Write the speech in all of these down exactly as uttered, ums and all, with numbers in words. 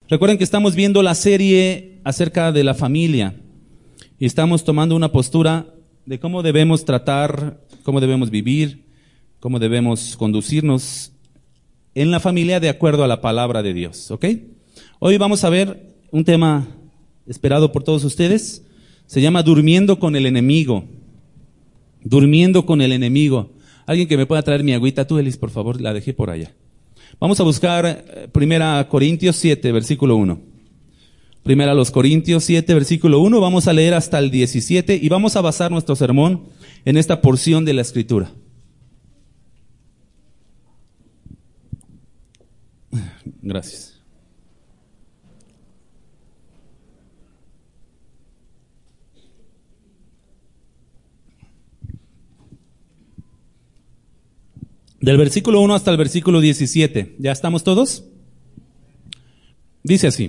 Recuerden que estamos viendo la serie acerca de la familia y estamos tomando una postura de cómo debemos tratar, cómo debemos vivir, cómo debemos conducirnos en la familia de acuerdo a la palabra de Dios, ¿ok? Hoy vamos a ver un tema esperado por todos ustedes, se llama durmiendo con el enemigo, durmiendo con el enemigo. Alguien que me pueda traer mi agüita, tú Elis, por favor, la dejé por allá. Vamos a buscar Primera Corintios siete, versículo uno. Primera los Corintios siete, versículo uno. Vamos a leer hasta el diecisiete y vamos a basar nuestro sermón en esta porción de la Escritura. Gracias. Del versículo uno hasta el versículo diecisiete. ¿Ya estamos todos? Dice así: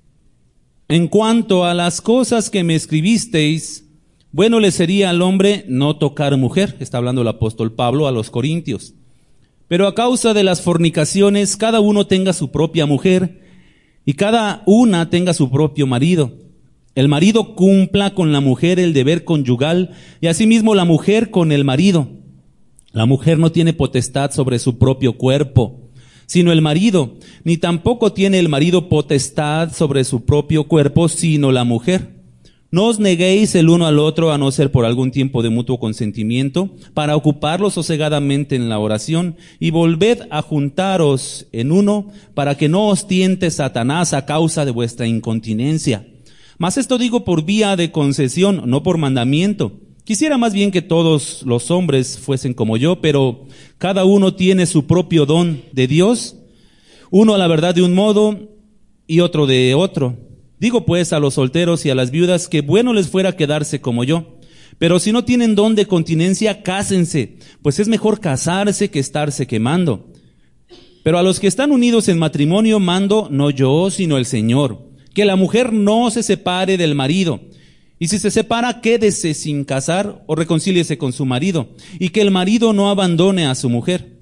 en cuanto a las cosas que me escribisteis, bueno le sería al hombre no tocar mujer. Está hablando el apóstol Pablo a los Corintios. Pero a causa de las fornicaciones, cada uno tenga su propia mujer y cada una tenga su propio marido. El marido cumpla con la mujer el deber conyugal y asimismo la mujer con el marido. La mujer no tiene potestad sobre su propio cuerpo, sino el marido, ni tampoco tiene el marido potestad sobre su propio cuerpo, sino la mujer. No os neguéis el uno al otro, a no ser por algún tiempo de mutuo consentimiento, para ocuparlos sosegadamente en la oración, y volved a juntaros en uno, para que no os tiente Satanás a causa de vuestra incontinencia. Mas esto digo por vía de concesión, no por mandamiento. Quisiera más bien que todos los hombres fuesen como yo, pero cada uno tiene su propio don de Dios, uno a la verdad de un modo y otro de otro. Digo pues a los solteros y a las viudas que bueno les fuera quedarse como yo, pero si no tienen don de continencia, cásense, pues es mejor casarse que estarse quemando. Pero a los que están unidos en matrimonio mando no yo, sino el Señor, que la mujer no se separe del marido. Y si se separa, quédese sin casar o reconcíliese con su marido, y que el marido no abandone a su mujer.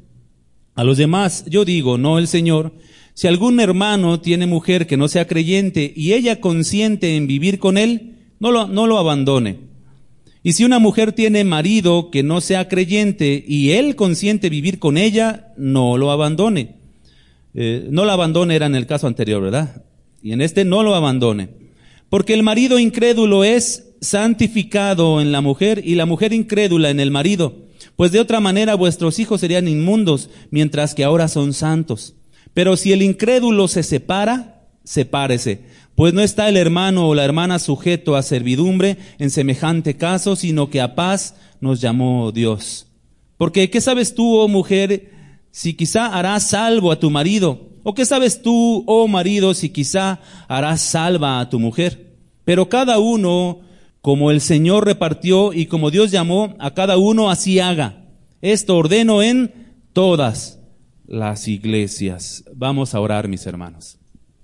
A los demás, yo digo, no el Señor, si algún hermano tiene mujer que no sea creyente y ella consiente en vivir con él, no lo, no lo abandone. Y si una mujer tiene marido que no sea creyente y él consiente vivir con ella, no lo abandone. Eh, no lo abandone era en el caso anterior, ¿verdad? Y en este no lo abandone. Porque el marido incrédulo es santificado en la mujer y la mujer incrédula en el marido. Pues de otra manera vuestros hijos serían inmundos, mientras que ahora son santos. Pero si el incrédulo se separa, sepárese. Pues no está el hermano o la hermana sujeto a servidumbre en semejante caso, sino que a paz nos llamó Dios. Porque ¿qué sabes tú, oh mujer, si quizá harás salvo a tu marido? ¿O qué sabes tú, oh marido, si quizá harás salva a tu mujer? Pero cada uno, como el Señor repartió y como Dios llamó, a cada uno así haga. Esto ordeno en todas las iglesias. Vamos a orar, mis hermanos.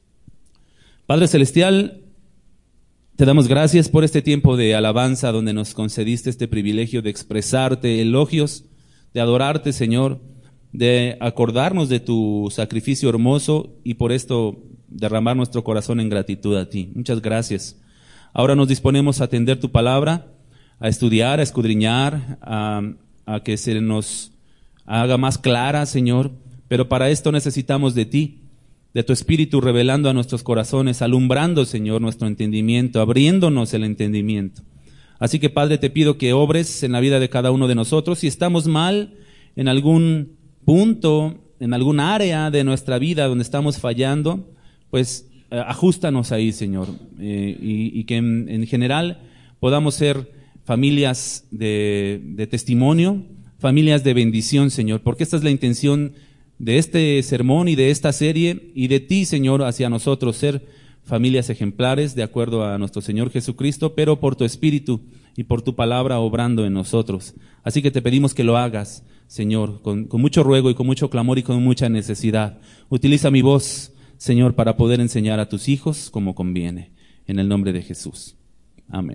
Padre Celestial, te damos gracias por este tiempo de alabanza donde nos concediste este privilegio de expresarte elogios, de adorarte, Señor, de acordarnos de tu sacrificio hermoso y por esto derramar nuestro corazón en gratitud a ti. Muchas gracias. Ahora nos disponemos a atender tu palabra, a estudiar, a escudriñar, a, a que se nos haga más clara, Señor, pero para esto necesitamos de ti, de tu Espíritu revelando a nuestros corazones, alumbrando, Señor, nuestro entendimiento, abriéndonos el entendimiento. Así que, Padre, te pido que obres en la vida de cada uno de nosotros. Si estamos mal en algún punto, en algún área de nuestra vida donde estamos fallando, pues eh, ajustanos ahí, Señor, eh, y, y que en, en general podamos ser familias de, de testimonio, familias de bendición, Señor, porque esta es la intención de este sermón y de esta serie y de ti, Señor, hacia nosotros, ser familias ejemplares de acuerdo a nuestro Señor Jesucristo, pero por tu Espíritu y por tu palabra obrando en nosotros. Así que te pedimos que lo hagas, Señor, con, con mucho ruego y con mucho clamor y con mucha necesidad. Utiliza mi voz, Señor, para poder enseñar a tus hijos como conviene. En el nombre de Jesús. Amén.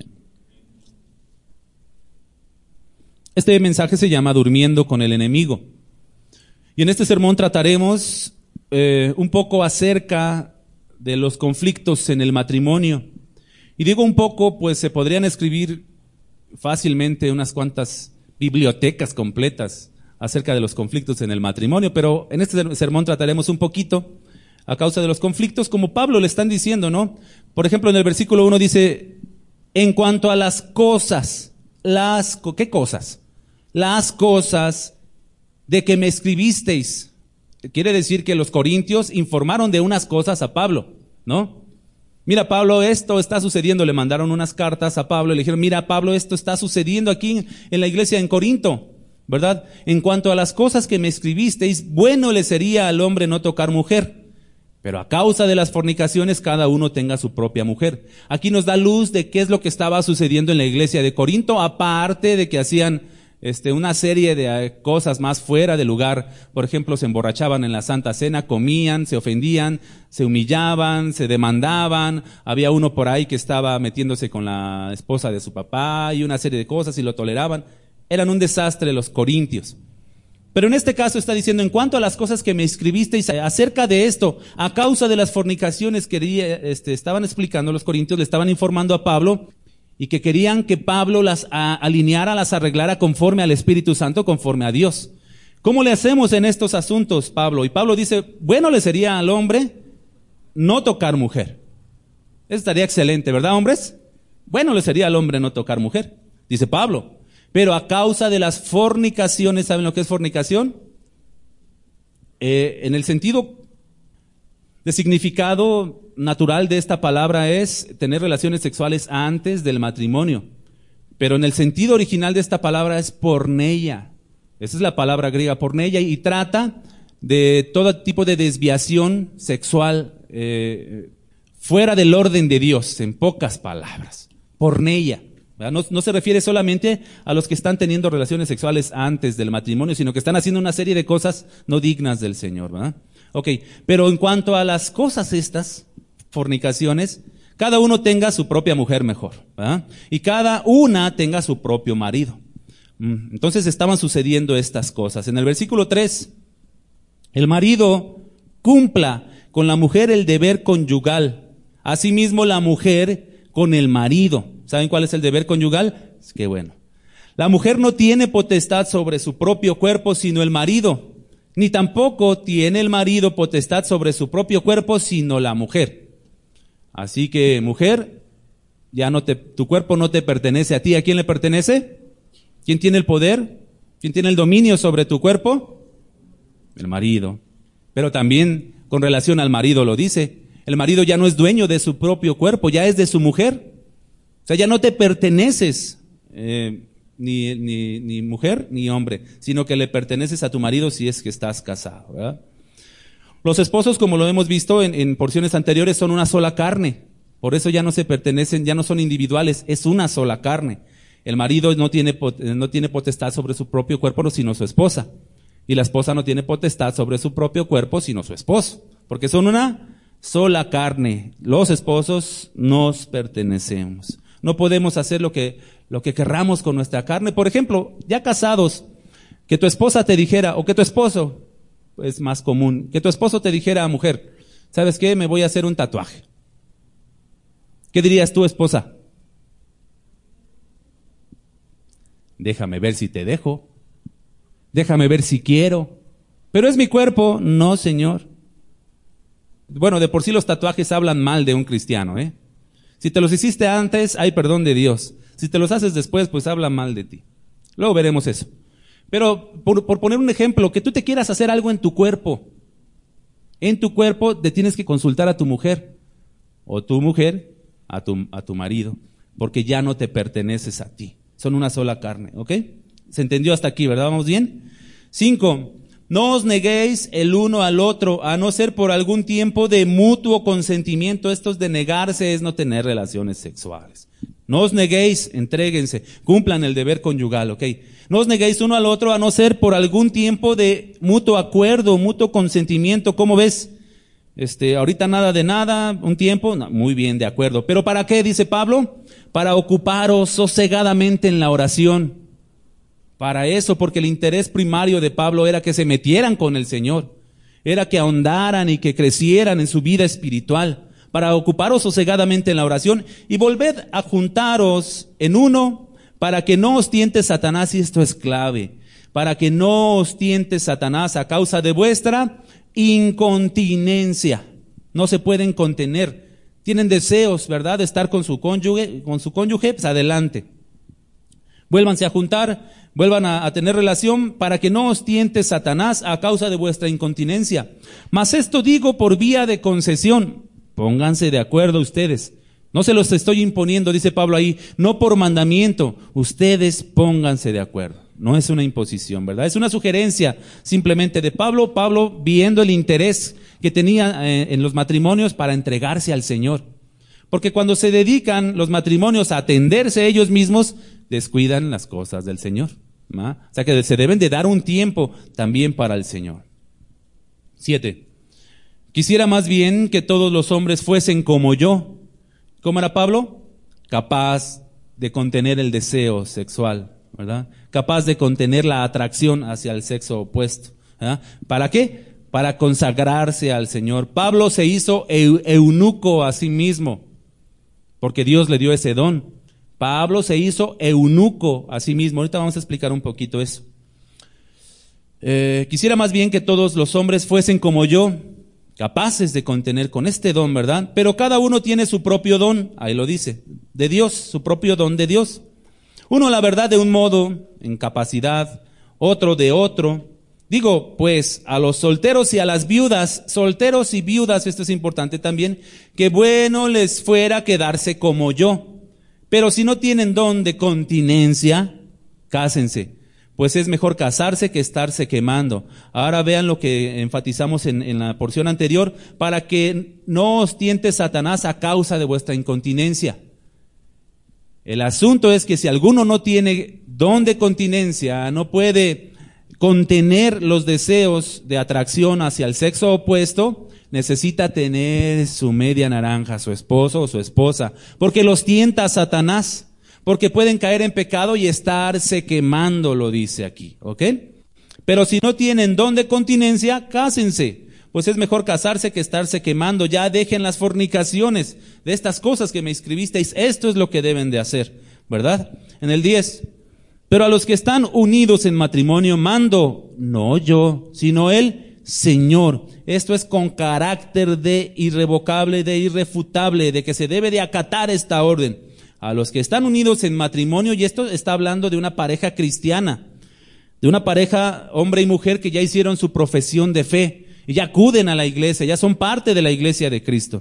Este mensaje se llama Durmiendo con el enemigo. Y en este sermón trataremos eh, un poco acerca de los conflictos en el matrimonio. Y digo un poco, pues se podrían escribir fácilmente unas cuantas bibliotecas completas acerca de los conflictos en el matrimonio, pero en este sermón trataremos un poquito a causa de los conflictos, como Pablo le están diciendo, ¿no? Por ejemplo, en el versículo uno dice, en cuanto a las cosas, las, ¿qué cosas? Las cosas de que me escribisteis. Quiere decir que los corintios informaron de unas cosas a Pablo, ¿no? Mira, Pablo, esto está sucediendo. Le mandaron unas cartas a Pablo y le dijeron, mira, Pablo, esto está sucediendo aquí en la iglesia en Corinto, ¿verdad? En cuanto a las cosas que me escribisteis, bueno le sería al hombre no tocar mujer, pero a causa de las fornicaciones cada uno tenga su propia mujer. Aquí nos da luz de qué es lo que estaba sucediendo en la iglesia de Corinto, aparte de que hacían Este, una serie de cosas más fuera de lugar. Por ejemplo, se emborrachaban en la Santa Cena, comían, se ofendían, se humillaban, se demandaban. Había uno por ahí que estaba metiéndose con la esposa de su papá y una serie de cosas y lo toleraban. Eran un desastre los corintios. Pero en este caso está diciendo, en cuanto a las cosas que me escribisteis acerca de esto, a causa de las fornicaciones que este, estaban explicando los corintios, le estaban informando a Pablo, y que querían que Pablo las a, alineara, las arreglara conforme al Espíritu Santo, conforme a Dios. ¿Cómo le hacemos en estos asuntos, Pablo? Y Pablo dice, bueno le sería al hombre no tocar mujer. Eso estaría excelente, ¿verdad, hombres? Bueno le sería al hombre no tocar mujer, dice Pablo. Pero a causa de las fornicaciones, ¿saben lo que es fornicación? Eh, en el sentido de significado natural de esta palabra es tener relaciones sexuales antes del matrimonio. Pero en el sentido original de esta palabra es porneia. Esa es la palabra griega, porneia, y trata de todo tipo de desviación sexual eh, fuera del orden de Dios, en pocas palabras. Porneia. No, no se refiere solamente a los que están teniendo relaciones sexuales antes del matrimonio, sino que están haciendo una serie de cosas no dignas del Señor, ¿verdad? Ok, pero en cuanto a las cosas estas, fornicaciones, cada uno tenga su propia mujer mejor, ¿verdad? Y cada una tenga su propio marido. Entonces estaban sucediendo estas cosas. En el versículo tres, el marido cumpla con la mujer el deber conyugal, asimismo la mujer con el marido. ¿Saben cuál es el deber conyugal? Es que bueno. La mujer no tiene potestad sobre su propio cuerpo, sino el marido. Ni tampoco tiene el marido potestad sobre su propio cuerpo, sino la mujer. Así que, mujer, ya no te, tu cuerpo no te pertenece a ti. ¿A quién le pertenece? ¿Quién tiene el poder? ¿Quién tiene el dominio sobre tu cuerpo? El marido. Pero también con relación al marido lo dice. El marido ya no es dueño de su propio cuerpo, ya es de su mujer. O sea, ya no te perteneces, eh, ni, ni, ni mujer ni hombre, sino que le perteneces a tu marido si es que estás casado, ¿verdad? Los esposos, como lo hemos visto en, en porciones anteriores, son una sola carne. Por eso ya no se pertenecen, ya no son individuales, es una sola carne. El marido no tiene, no tiene potestad sobre su propio cuerpo, sino su esposa. Y la esposa no tiene potestad sobre su propio cuerpo, sino su esposo. Porque son una sola carne. Los esposos nos pertenecemos. No podemos hacer lo que, lo que querramos con nuestra carne. Por ejemplo, ya casados, que tu esposa te dijera, o que tu esposo, es más común, que tu esposo te dijera a mujer, ¿sabes qué? Me voy a hacer un tatuaje. ¿Qué dirías tú, esposa? Déjame ver si te dejo. Déjame ver si quiero. Pero es mi cuerpo. No, señor. Bueno, de por sí los tatuajes hablan mal de un cristiano, ¿eh? Si te los hiciste antes, hay perdón de Dios. Si te los haces después, pues habla mal de ti. Luego veremos eso. Pero por, por poner un ejemplo, que tú te quieras hacer algo en tu cuerpo. En tu cuerpo te tienes que consultar a tu mujer. O tu mujer a tu, a tu marido. Porque ya no te perteneces a ti. Son una sola carne, ¿ok? ¿Se entendió hasta aquí, verdad? ¿Vamos bien? Cinco. No os neguéis el uno al otro, a no ser por algún tiempo de mutuo consentimiento. Esto es de negarse, es no tener relaciones sexuales. No os neguéis, entréguense, cumplan el deber conyugal, ¿ok? No os neguéis uno al otro, a no ser por algún tiempo de mutuo acuerdo, mutuo consentimiento. ¿Cómo ves? Este, ahorita nada de nada, un tiempo, no, muy bien, de acuerdo. ¿Pero para qué? Dice Pablo, para ocuparos sosegadamente en la oración. Para eso, porque el interés primario de Pablo era que se metieran con el Señor, era que ahondaran y que crecieran en su vida espiritual. para ocuparos sosegadamente en la oración y volved a juntaros en uno para que no os tiente Satanás, y esto es clave, para que no os tiente Satanás a causa de vuestra incontinencia. No se pueden contener. Tienen deseos, ¿verdad?, de estar con su cónyuge, con su cónyuge, pues adelante. Vuélvanse a juntar, vuelvan a, a tener relación para que no os tiente Satanás a causa de vuestra incontinencia. Mas esto digo por vía de concesión. Pónganse de acuerdo ustedes. No se los estoy imponiendo, dice Pablo ahí, no por mandamiento. Ustedes pónganse de acuerdo. No es una imposición, ¿verdad? Es una sugerencia simplemente de Pablo. Pablo viendo el interés que tenía eh, en los matrimonios para entregarse al Señor. Porque cuando se dedican los matrimonios a atenderse ellos mismos, descuidan las cosas del Señor, ¿no? O sea que se deben de dar un tiempo también para el Señor. Siete. Quisiera más bien que todos los hombres fuesen como yo. ¿Cómo era Pablo? Capaz de contener el deseo sexual, ¿verdad? Capaz de contener la atracción hacia el sexo opuesto, ¿verdad? ¿Para qué? Para consagrarse al Señor. Pablo se hizo eu- eunuco a sí mismo, porque Dios le dio ese don. Pablo se hizo eunuco a sí mismo. Ahorita vamos a explicar un poquito eso. Eh, quisiera más bien que todos los hombres fuesen como yo, capaces de contener con este don, ¿verdad? Pero cada uno tiene su propio don, ahí lo dice, de Dios, su propio don de Dios. Uno, la verdad, de un modo, en capacidad, otro de otro. Digo, pues, a los solteros y a las viudas, solteros y viudas, esto es importante también, que bueno les fuera quedarse como yo. Pero si no tienen don de continencia, cásense, pues es mejor casarse que estarse quemando. Ahora vean lo que enfatizamos en, en la porción anterior, para que no os tiente Satanás a causa de vuestra incontinencia. El asunto es que si alguno no tiene don de continencia, no puede contener los deseos de atracción hacia el sexo opuesto, necesita tener su media naranja, su esposo o su esposa, porque los tienta Satanás, porque pueden caer en pecado y estarse quemando, lo dice aquí, ¿ok? Pero si no tienen don de continencia, cásense, pues es mejor casarse que estarse quemando. Ya dejen las fornicaciones de estas cosas que me escribisteis, esto es lo que deben de hacer, ¿verdad? En el diez, pero a los que están unidos en matrimonio mando, no yo, sino el Señor. Esto es con carácter de irrevocable, de irrefutable, de que se debe de acatar esta orden. A los que están unidos en matrimonio, y esto está hablando de una pareja cristiana, de una pareja, hombre y mujer, que ya hicieron su profesión de fe, y ya acuden a la iglesia, ya son parte de la iglesia de Cristo.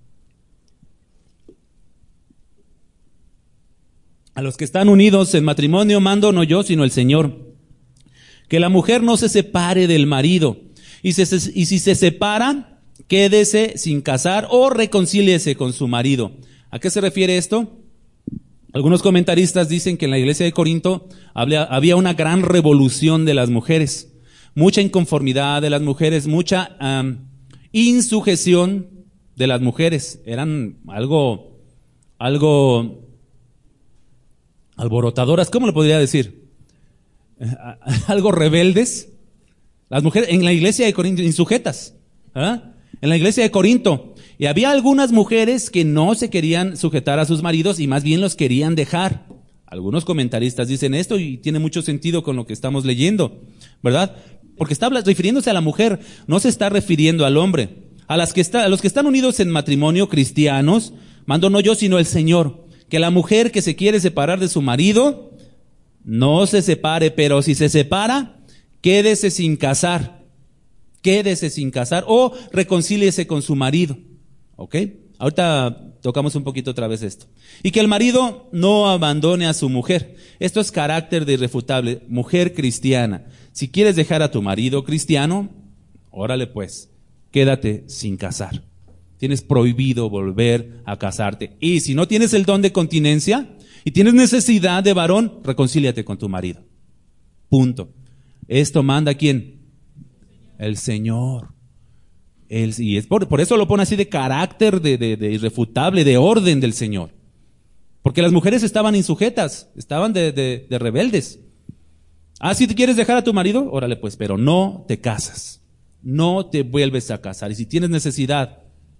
A los que están unidos en matrimonio mando no yo, sino el Señor. Que la mujer no se separe del marido. Y, se, y si se separa, quédese sin casar o reconcíliese con su marido. ¿A qué se refiere esto? Algunos comentaristas dicen que en la iglesia de Corinto había, había una gran revolución de las mujeres. Mucha inconformidad de las mujeres, mucha um, insujeción de las mujeres. Eran algo, algo alborotadoras, ¿cómo lo podría decir? Algo rebeldes. Las mujeres en la iglesia de Corinto, insujetas, ¿ah? En la iglesia de Corinto. Y había algunas mujeres que no se querían sujetar a sus maridos y más bien los querían dejar. Algunos comentaristas dicen esto y tiene mucho sentido con lo que estamos leyendo, ¿verdad? Porque está refiriéndose a la mujer, no se está refiriendo al hombre. A las que está, a los que están unidos en matrimonio cristianos, mando no yo sino el Señor. Que la mujer que se quiere separar de su marido, no se separe, pero si se separa, quédese sin casar, quédese sin casar o reconcíliese con su marido, ¿ok? Ahorita tocamos un poquito otra vez esto. Y que el marido no abandone a su mujer. Esto es carácter de irrefutable, mujer cristiana. Si quieres dejar a tu marido cristiano, órale pues, quédate sin casar. Tienes prohibido volver a casarte. Y si no tienes el don de continencia y tienes necesidad de varón, reconcíliate con tu marido. Punto. Esto manda ¿a quién? El Señor. El, y es por, por eso lo pone así de carácter de, de, de irrefutable, de orden del Señor. Porque las mujeres estaban insujetas, estaban de, de, de rebeldes. Ah, si te quieres dejar a tu marido, órale pues, pero no te casas. No te vuelves a casar. Y si tienes necesidad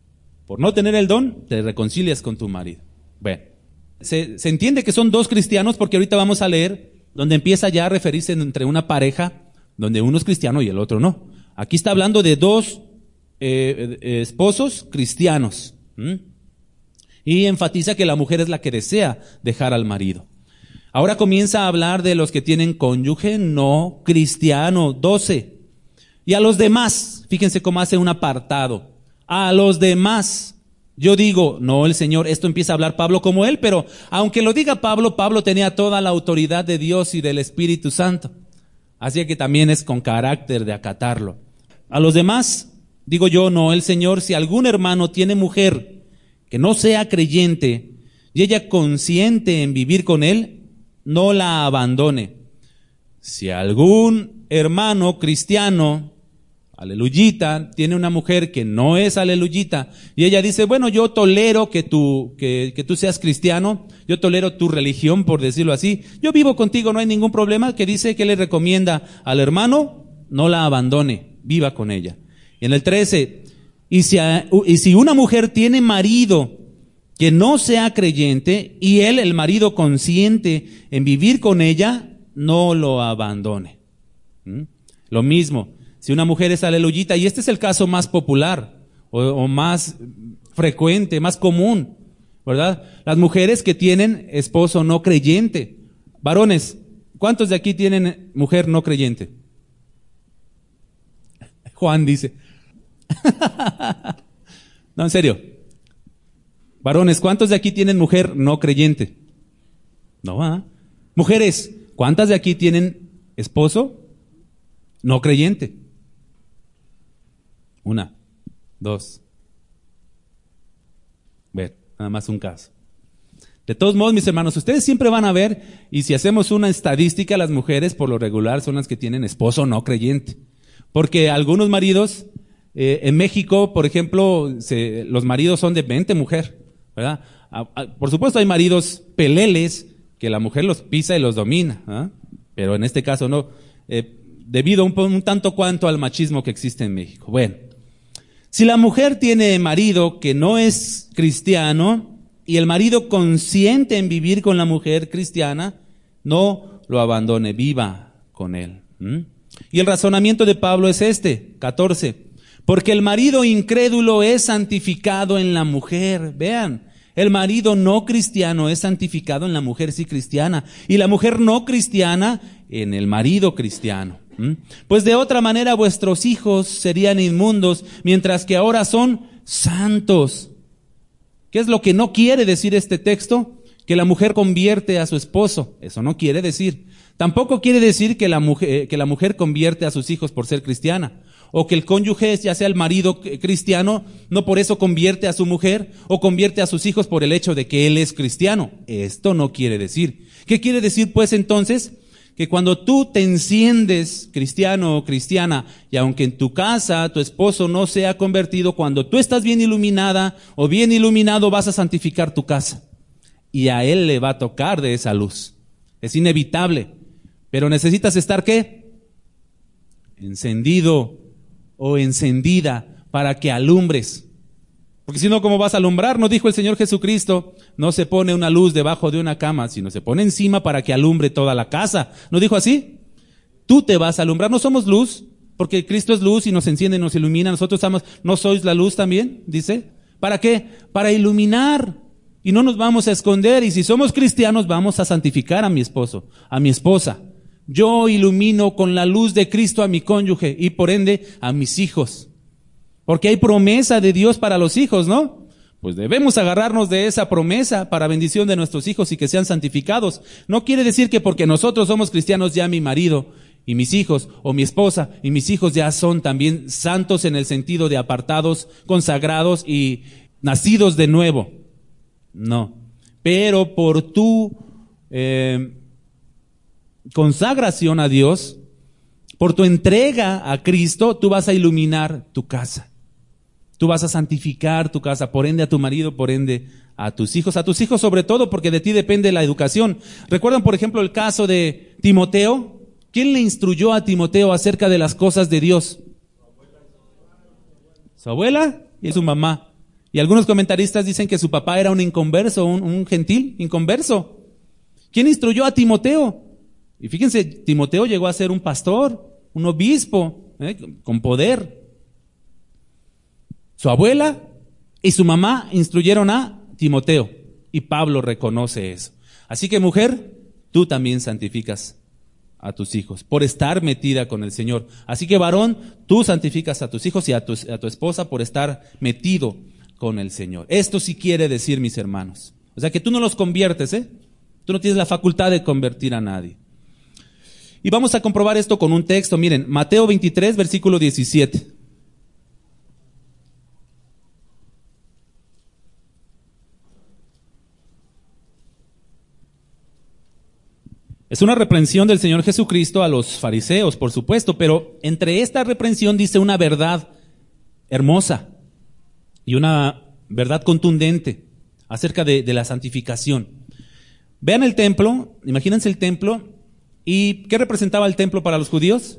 Por no tener el don, te reconcilias con tu marido. Bueno, se, se entiende que son dos cristianos porque ahorita vamos a leer donde empieza ya a referirse entre una pareja, donde uno es cristiano y el otro no. Aquí está hablando de dos eh, eh, esposos cristianos. ¿Mm? Y enfatiza que la mujer es la que desea dejar al marido. Ahora comienza a hablar de los que tienen cónyuge no cristiano, doce. Y a los demás, fíjense cómo hace un apartado. A los demás, yo digo, no el Señor, esto empieza a hablar Pablo como él, pero aunque lo diga Pablo, Pablo tenía toda la autoridad de Dios y del Espíritu Santo. Así que también es con carácter de acatarlo. A los demás, digo yo, no el Señor, si algún hermano tiene mujer que no sea creyente y ella consciente en vivir con él, no la abandone. Si algún hermano cristiano, aleluyita, tiene una mujer que no es aleluyita y ella dice, bueno, yo tolero que tú, que, que tú seas cristiano, yo tolero tu religión, por decirlo así, yo vivo contigo, no hay ningún problema, que dice que le recomienda al hermano, no la abandone, viva con ella. Y en el trece, y si, a, y si una mujer tiene marido que no sea creyente y él, el marido, consciente en vivir con ella, no lo abandone. ¿Mm? Lo mismo, si una mujer es aleluyita, y este es el caso más popular o, o más frecuente, más común, ¿verdad? Las mujeres que tienen esposo no creyente. Varones, ¿cuántos de aquí tienen mujer no creyente? Juan dice. No, en serio. Varones, ¿cuántos de aquí tienen mujer no creyente? No, ¿ah? Mujeres, ¿cuántas de aquí tienen esposo no creyente? Una, dos. Ver, nada más un caso. De todos modos, mis hermanos, ustedes siempre van a ver, y si hacemos una estadística, las mujeres por lo regular son las que tienen esposo no creyente. Porque algunos maridos, eh, en México, por ejemplo, se, los maridos son de mente mujer, ¿verdad? A, a, por supuesto hay maridos peleles que la mujer los pisa y los domina, ¿eh? Pero en este caso no, eh, debido un, un tanto cuanto al machismo que existe en México. Bueno, si la mujer tiene marido que no es cristiano y el marido consciente en vivir con la mujer cristiana, no lo abandone, viva con él. ¿Mm? Y el razonamiento de Pablo es este, catorce. Porque el marido incrédulo es santificado en la mujer. Vean, el marido no cristiano es santificado en la mujer sí cristiana. Y la mujer no cristiana en el marido cristiano. ¿Mm? Pues de otra manera vuestros hijos serían inmundos, mientras que ahora son santos. ¿Qué es lo que no quiere decir este texto? Que la mujer convierte a su esposo. Eso no quiere decir. Tampoco quiere decir que la mujer, que la mujer convierte a sus hijos por ser cristiana. O que el cónyuge, ya sea el marido cristiano, no por eso convierte a su mujer o convierte a sus hijos por el hecho de que él es cristiano. Esto no quiere decir. ¿Qué quiere decir pues entonces? Que cuando tú te enciendes cristiano o cristiana y aunque en tu casa tu esposo no sea convertido, cuando tú estás bien iluminada o bien iluminado vas a santificar tu casa. Y a él le va a tocar de esa luz. Es inevitable. Pero necesitas estar ¿qué? Encendido o encendida para que alumbres. Porque si no, ¿cómo vas a alumbrar? No dijo el Señor Jesucristo, no se pone una luz debajo de una cama, sino se pone encima para que alumbre toda la casa. ¿No dijo así? Tú te vas a alumbrar. No somos luz, porque Cristo es luz y nos enciende y nos ilumina. Nosotros estamos, ¿no sois la luz también? Dice. ¿Para qué? Para iluminar. Y no nos vamos a esconder. Y si somos cristianos, vamos a santificar a mi esposo, a mi esposa. Yo ilumino con la luz de Cristo a mi cónyuge y por ende a mis hijos. Porque hay promesa de Dios para los hijos, ¿no? Pues debemos agarrarnos de esa promesa para bendición de nuestros hijos y que sean santificados. No quiere decir que porque nosotros somos cristianos ya mi marido y mis hijos o mi esposa y mis hijos ya son también santos en el sentido de apartados, consagrados y nacidos de nuevo. No. Pero por tu eh, consagración a Dios, por tu entrega a Cristo, tú vas a iluminar tu casa. Tú vas a santificar tu casa, por ende a tu marido, por ende a tus hijos, a tus hijos sobre todo, porque de ti depende la educación. ¿Recuerdan, por ejemplo, el caso de Timoteo? ¿Quién le instruyó a Timoteo acerca de las cosas de Dios? Su abuela y su mamá. Y algunos comentaristas dicen que su papá era un inconverso, un, un gentil inconverso. ¿Quién instruyó a Timoteo? Y fíjense, Timoteo llegó a ser un pastor, un obispo, ¿eh? con poder. Su abuela y su mamá instruyeron a Timoteo. Y Pablo reconoce eso. Así que, mujer, tú también santificas a tus hijos por estar metida con el Señor. Así que, varón, tú santificas a tus hijos y a tu, a tu esposa por estar metido con el Señor. Esto sí quiere decir, mis hermanos. O sea que tú no los conviertes, ¿eh? Tú no tienes la facultad de convertir a nadie. Y vamos a comprobar esto con un texto. Miren, Mateo veintitrés, versículo diecisiete. Es una reprensión del Señor Jesucristo a los fariseos, por supuesto, pero entre esta reprensión dice una verdad hermosa y una verdad contundente acerca de, de la santificación. Vean el templo, imagínense el templo, ¿y qué representaba el templo para los judíos?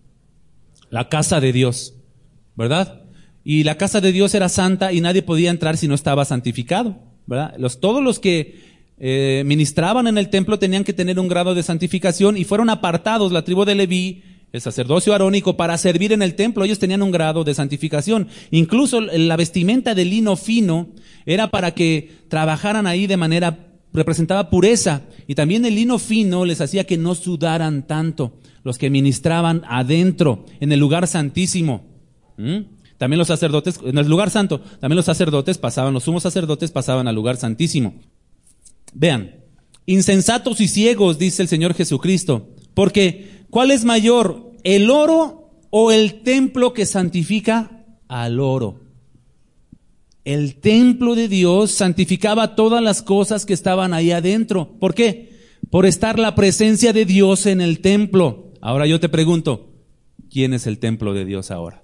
La casa de Dios, ¿verdad? Y la casa de Dios era santa y nadie podía entrar si no estaba santificado, ¿verdad? Los, todos los que eh, ministraban en el templo tenían que tener un grado de santificación y fueron apartados, la tribu de Leví, el sacerdocio arónico, para servir en el templo. Ellos tenían un grado de santificación. Incluso la vestimenta de lino fino era para que trabajaran ahí de manera, representaba pureza. Y también el lino fino les hacía que no sudaran tanto los que ministraban adentro, en el lugar santísimo. ¿Mm? También los sacerdotes, en el lugar santo, también los sacerdotes pasaban, los sumos sacerdotes pasaban al lugar santísimo. Vean, insensatos y ciegos, dice el Señor Jesucristo, porque ¿cuál es mayor, el oro o el templo que santifica al oro? El templo de Dios santificaba todas las cosas que estaban ahí adentro. ¿Por qué? Por estar la presencia de Dios en el templo. Ahora yo te pregunto, ¿quién es el templo de Dios ahora?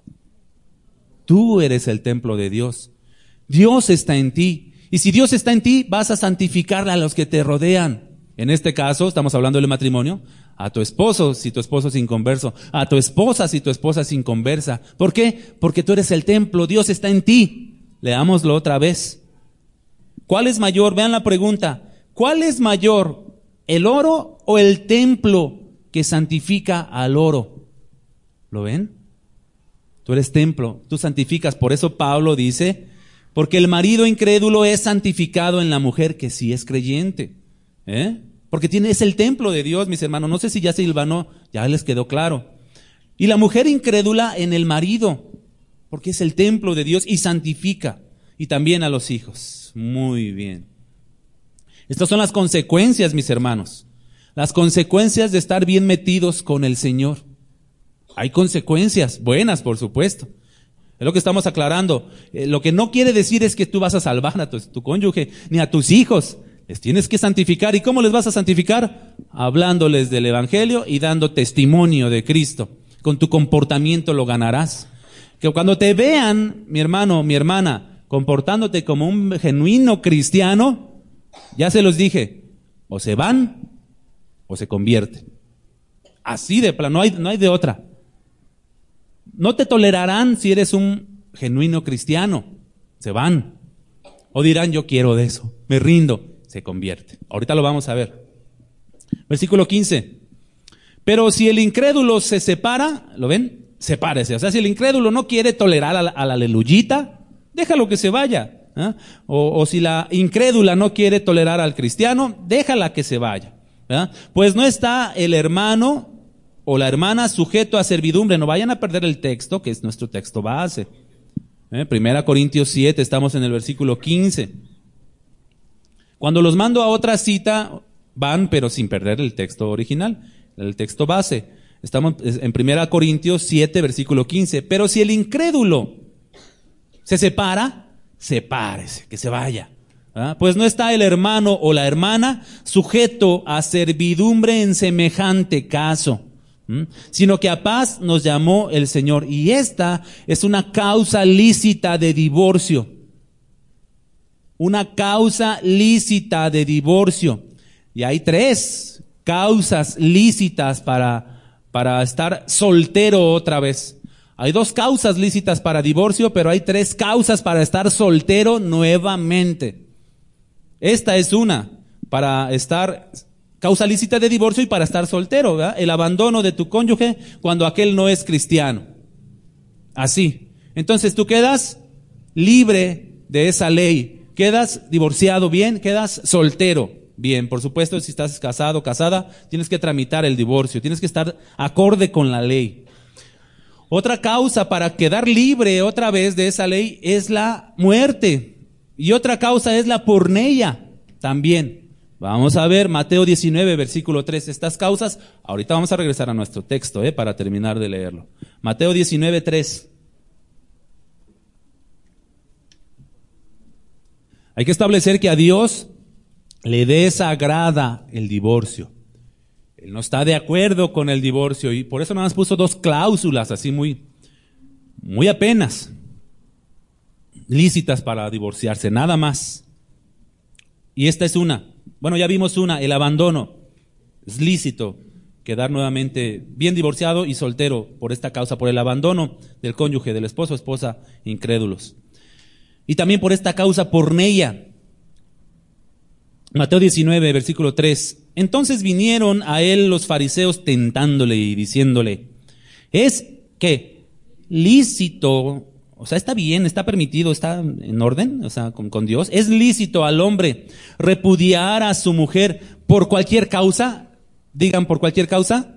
Tú eres el templo de Dios. Dios está en ti. Y si Dios está en ti, vas a santificar a los que te rodean. En este caso, estamos hablando del matrimonio, a tu esposo, si tu esposo es inconverso, a tu esposa, si tu esposa es inconversa. ¿Por qué? Porque tú eres el templo, Dios está en ti. Leámoslo otra vez. ¿Cuál es mayor? Vean la pregunta. ¿Cuál es mayor, el oro o el templo que santifica al oro? ¿Lo ven? Tú eres templo, tú santificas. Por eso Pablo dice, porque el marido incrédulo es santificado en la mujer que sí es creyente. ¿Eh? Porque tiene, es el templo de Dios, mis hermanos. No sé si ya se hilvanó, ya les quedó claro. Y la mujer incrédula en el marido, porque es el templo de Dios y santifica. Y también a los hijos. Muy bien. Estas son las consecuencias, mis hermanos. Las consecuencias de estar bien metidos con el Señor. Hay consecuencias buenas, por supuesto. Es lo que estamos aclarando. Eh, lo que no quiere decir es que tú vas a salvar a tu, tu cónyuge, ni a tus hijos. Les tienes que santificar. ¿Y cómo les vas a santificar? Hablándoles del Evangelio y dando testimonio de Cristo. Con tu comportamiento lo ganarás. Que cuando te vean, mi hermano, mi hermana, comportándote como un genuino cristiano, ya se los dije, o se van o se convierten. Así de plano, no hay, no hay de otra. No te tolerarán si eres un genuino cristiano. Se van. O dirán, yo quiero de eso, me rindo. Se convierte. Ahorita lo vamos a ver. Versículo quince. Pero si el incrédulo se separa, ¿lo ven? Sepárese. O sea, si el incrédulo no quiere tolerar a la, a la aleluyita, déjalo que se vaya. ¿eh? O, o si la incrédula no quiere tolerar al cristiano, déjala que se vaya. ¿eh? Pues no está el hermano o la hermana sujeto a servidumbre. No vayan a perder el texto, que es nuestro texto base. ¿eh? Primera Corintios siete, estamos en el versículo quince. Cuando los mando a otra cita, van, pero sin perder el texto original, el texto base. Estamos en Primera Corintios siete, versículo quince. Pero si el incrédulo se separa, sepárese, que se vaya. ¿Ah? Pues no está el hermano o la hermana sujeto a servidumbre en semejante caso, ¿Mm? sino que a paz nos llamó el Señor. Y esta es una causa lícita de divorcio. Una causa lícita de divorcio. Y hay tres causas lícitas para, para estar soltero otra vez. Hay dos causas lícitas para divorcio, pero hay tres causas para estar soltero nuevamente. Esta es una, para estar, causa lícita de divorcio y para estar soltero, ¿verdad? El abandono de tu cónyuge cuando aquel no es cristiano. Así. Entonces tú quedas libre de esa ley. Quedas divorciado bien, quedas soltero bien. Por supuesto, si estás casado o casada, tienes que tramitar el divorcio, tienes que estar acorde con la ley. Otra causa para quedar libre otra vez de esa ley es la muerte. Y otra causa es la porneia también. Vamos a ver Mateo diecinueve, versículo tres. Estas causas, ahorita vamos a regresar a nuestro texto, eh, para terminar de leerlo. Mateo diecinueve, tres. Hay que establecer que a Dios le desagrada el divorcio. Él no está de acuerdo con el divorcio y por eso nada más puso dos cláusulas así muy, muy apenas lícitas para divorciarse, nada más. Y esta es una. Bueno, ya vimos una, el abandono. Es lícito quedar nuevamente bien divorciado y soltero por esta causa, por el abandono del cónyuge, del esposo o esposa incrédulos. Y también por esta causa porneia. Mateo diecinueve, versículo tres. Entonces vinieron a él los fariseos tentándole y diciéndole, ¿es qué? Lícito, o sea, está bien, está permitido, está en orden, o sea, con, con Dios. ¿Es lícito al hombre repudiar a su mujer por cualquier causa? Digan, ¿por cualquier causa?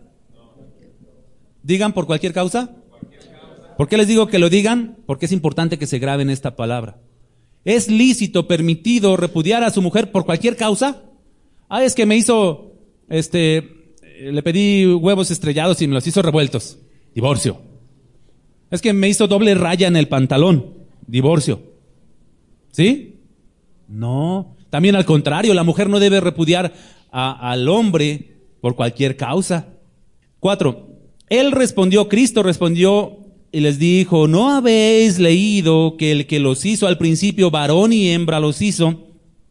Digan, ¿por cualquier causa? ¿Por qué les digo que lo digan? Porque es importante que se graben esta palabra. ¿Es lícito, permitido repudiar a su mujer por cualquier causa? Ah, es que me hizo, este, le pedí huevos estrellados y me los hizo revueltos. Divorcio. Es que me hizo doble raya en el pantalón. Divorcio. ¿Sí? No. También al contrario, la mujer no debe repudiar a, al hombre por cualquier causa. Cuatro. Él respondió, Cristo respondió y les dijo, ¿no habéis leído que el que los hizo al principio varón y hembra los hizo?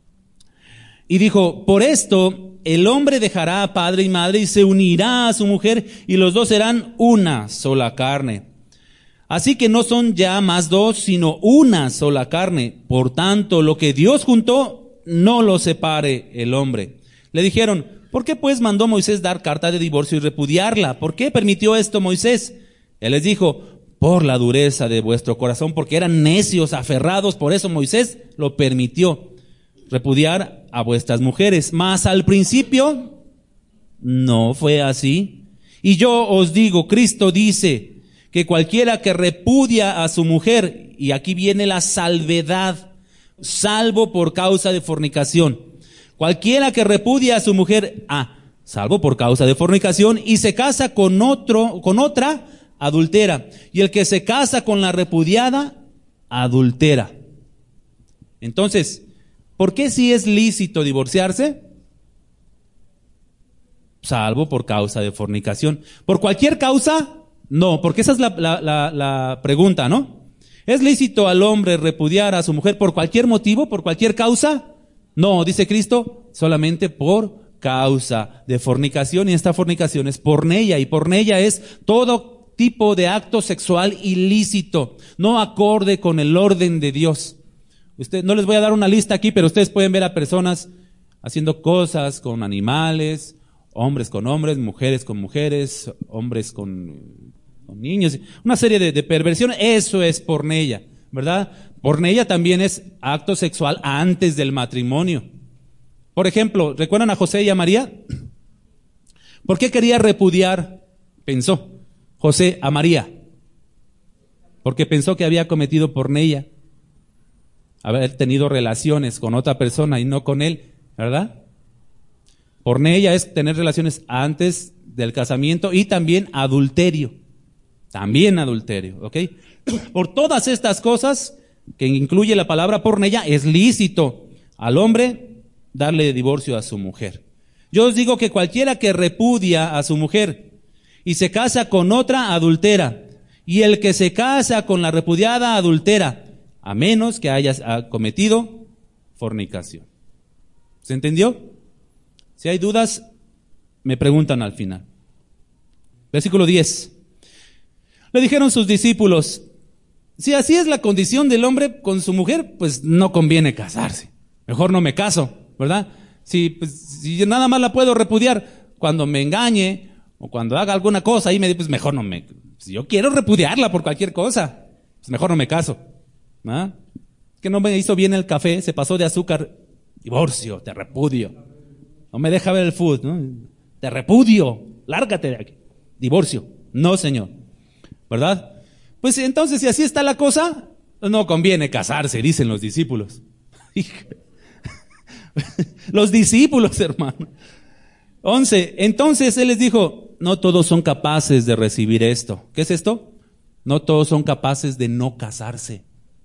Y dijo, por esto el hombre dejará a padre y madre y se unirá a su mujer y los dos serán una sola carne. Así que no son ya más dos, sino una sola carne. Por tanto, lo que Dios juntó, no lo separe el hombre. Le dijeron, ¿por qué pues mandó Moisés dar carta de divorcio y repudiarla? ¿Por qué permitió esto Moisés? Él les dijo, por la dureza de vuestro corazón, porque eran necios, aferrados, por eso Moisés lo permitió, repudiar a vuestras mujeres. Mas al principio no fue así. Y yo os digo, Cristo dice que cualquiera que repudia a su mujer, y aquí viene la salvedad, salvo por causa de fornicación. Cualquiera que repudia a su mujer, ah, salvo por causa de fornicación, y se casa con otro, con otra, adultera. Y el que se casa con la repudiada, adultera. Entonces, ¿por qué si es lícito divorciarse? Salvo por causa de fornicación. ¿Por cualquier causa? No, porque esa es la, la, la, la pregunta, ¿no? ¿Es lícito al hombre repudiar a su mujer por cualquier motivo, por cualquier causa? No, dice Cristo, solamente por causa de fornicación, y esta fornicación es porneia, y porneia es todo tipo de acto sexual ilícito, no acorde con el orden de Dios. Usted, no les voy a dar una lista aquí, pero ustedes pueden ver a personas haciendo cosas con animales, hombres con hombres, mujeres con mujeres, hombres con, con niños, una serie de, de perversiones. Eso es porneia, ¿verdad? Porneia también es acto sexual antes del matrimonio. Por ejemplo, ¿recuerdan a José y a María? ¿Por qué quería repudiar? Pensó José a María, porque pensó que había cometido porneia, haber tenido relaciones con otra persona y no con él, ¿verdad? Porneia es tener relaciones antes del casamiento y también adulterio, también adulterio, ¿ok? Por todas estas cosas que incluye la palabra porneia, es lícito al hombre darle divorcio a su mujer. Yo os digo que cualquiera que repudia a su mujer y se casa con otra, adultera, y el que se casa con la repudiada, adultera, a menos que haya cometido fornicación. ¿Se entendió? Si hay dudas, me preguntan al final. Versículo diez. Le dijeron sus discípulos, si así es la condición del hombre con su mujer, pues no conviene casarse. Mejor no me caso, ¿verdad? Si, pues, si yo nada más la puedo repudiar cuando me engañe o cuando haga alguna cosa, ahí me dice, pues mejor no me... Si yo quiero repudiarla por cualquier cosa, pues mejor no me caso. ¿Ah? Que no me hizo bien el café, se pasó de azúcar. Divorcio, te repudio. No me deja ver el food, ¿no? Te repudio, lárgate de aquí. Divorcio. No, señor. ¿Verdad? Pues entonces, si así está la cosa, no conviene casarse, dicen los discípulos. Los discípulos, hermano. Once. Entonces él les dijo, no todos son capaces de recibir esto. ¿Qué es esto? No todos son capaces de no casarse.